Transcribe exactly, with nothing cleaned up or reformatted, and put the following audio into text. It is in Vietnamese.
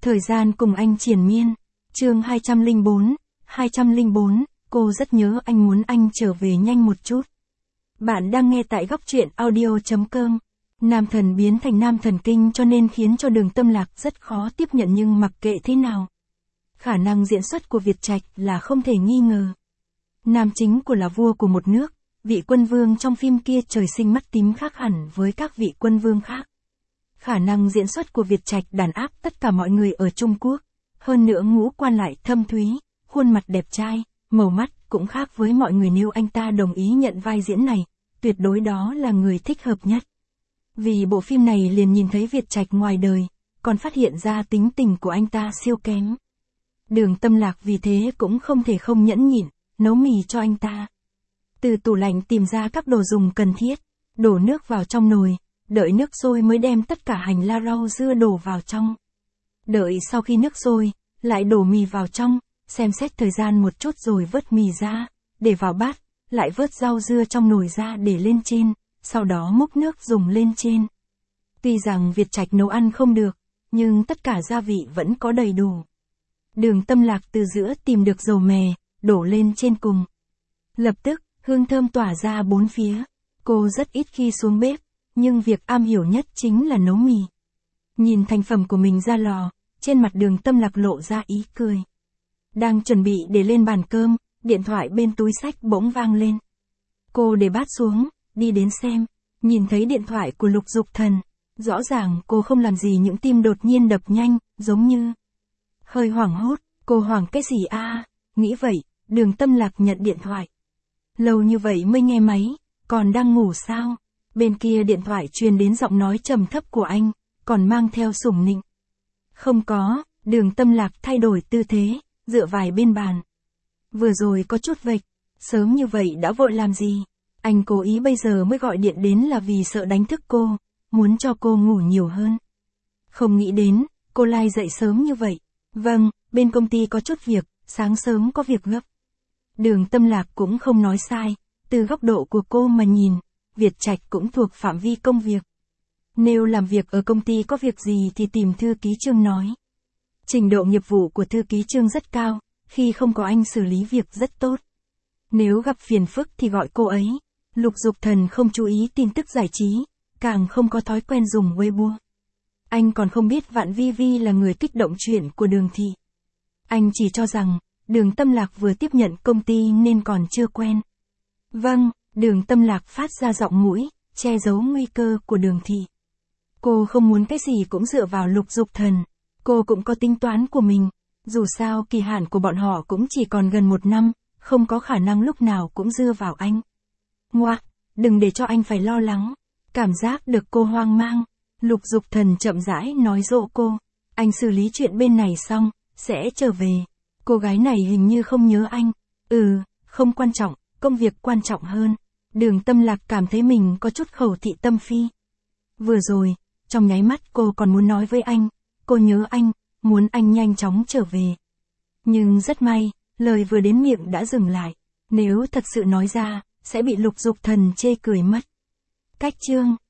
Thời gian cùng anh triền miên. Chương hai trăm lẻ bốn, hai trăm lẻ bốn, cô rất nhớ anh, muốn anh trở về nhanh một chút. Bạn đang nghe tại góc truyện audio chấm com. Nam thần biến thành nam thần kinh cho nên khiến cho Đường Tâm Lạc rất khó tiếp nhận, nhưng mặc kệ thế nào, khả năng diễn xuất của Việt Trạch là không thể nghi ngờ. Nam chính của là vua của một nước, vị quân vương trong phim kia trời sinh mắt tím khác hẳn với các vị quân vương khác. Khả năng diễn xuất của Việt Trạch đàn áp tất cả mọi người ở Trung Quốc, hơn nữa ngũ quan lại thâm thúy, khuôn mặt đẹp trai, màu mắt cũng khác với mọi người, nếu anh ta đồng ý nhận vai diễn này, tuyệt đối đó là người thích hợp nhất. Vì bộ phim này liền nhìn thấy Việt Trạch ngoài đời, còn phát hiện ra tính tình của anh ta siêu kém. Đường Tâm Lạc vì thế cũng không thể không nhẫn nhịn, nấu mì cho anh ta. Từ tủ lạnh tìm ra các đồ dùng cần thiết, đổ nước vào trong nồi, đợi nước sôi mới đem tất cả hành la rau dưa đổ vào trong. Đợi sau khi nước sôi, lại đổ mì vào trong, xem xét thời gian một chút rồi vớt mì ra, để vào bát, lại vớt rau dưa trong nồi ra để lên trên, sau đó múc nước dùng lên trên. Tuy rằng Việt Trạch nấu ăn không được, nhưng tất cả gia vị vẫn có đầy đủ. Đường Tâm Lạc từ giữa tìm được dầu mè, đổ lên trên cùng. Lập tức, hương thơm tỏa ra bốn phía. Cô rất ít khi xuống bếp, nhưng việc am hiểu nhất chính là nấu mì. Nhìn thành phẩm của mình ra lò, trên mặt Đường Tâm Lạc lộ ra ý cười. Đang chuẩn bị để lên bàn cơm, điện thoại bên túi xách bỗng vang lên. Cô để bát xuống, đi đến xem, nhìn thấy điện thoại của Lục Dục Thần. Rõ ràng cô không làm gì, những tim đột nhiên đập nhanh, giống như hơi hoảng hốt. Cô hoảng cái gì a? À? Nghĩ vậy, Đường Tâm Lạc nhận điện thoại. Lâu như vậy mới nghe máy, còn đang ngủ sao? Bên kia điện thoại truyền đến giọng nói trầm thấp của anh, còn mang theo sủng nịnh. Không có. Đường Tâm Lạc thay đổi tư thế, dựa vài bên bàn. Vừa rồi có chút vệch, sớm như vậy đã vội làm gì? Anh cố ý bây giờ mới gọi điện đến là vì sợ đánh thức cô, muốn cho cô ngủ nhiều hơn. Không nghĩ đến, cô lai dậy sớm như vậy. Vâng, bên công ty có chút việc, sáng sớm có việc gấp. Đường Tâm Lạc cũng không nói sai, từ góc độ của cô mà nhìn, Việt Trạch cũng thuộc phạm vi công việc. Nếu làm việc ở công ty có việc gì thì tìm thư ký Trương nói. Trình độ nghiệp vụ của thư ký Trương rất cao, khi không có anh xử lý việc rất tốt. Nếu gặp phiền phức thì gọi cô ấy. Lục Dục Thần không chú ý tin tức giải trí, càng không có thói quen dùng Weibo. Anh còn không biết Vạn Vi Vi là người kích động chuyện của Đường Thị. Anh chỉ cho rằng, Đường Tâm Lạc vừa tiếp nhận công ty nên còn chưa quen. Vâng, Đường Tâm Lạc phát ra giọng mũi, che giấu nguy cơ của Đường Thị. Cô không muốn cái gì cũng dựa vào Lục Dục Thần. Cô cũng có tính toán của mình. Dù sao kỳ hạn của bọn họ cũng chỉ còn gần một năm, không có khả năng lúc nào cũng dựa vào anh. Ngoạc, đừng để cho anh phải lo lắng. Cảm giác được cô hoang mang, Lục Dục Thần chậm rãi nói dỗ cô. Anh xử lý chuyện bên này xong, sẽ trở về. Cô gái này hình như không nhớ anh. Ừ, không quan trọng, công việc quan trọng hơn. Đường Tâm Lạc cảm thấy mình có chút khẩu thị tâm phi. Vừa rồi, trong nháy mắt cô còn muốn nói với anh, cô nhớ anh, muốn anh nhanh chóng trở về. Nhưng rất may, lời vừa đến miệng đã dừng lại. Nếu thật sự nói ra, sẽ bị Lục Dục Thần chê cười mất. Cách chương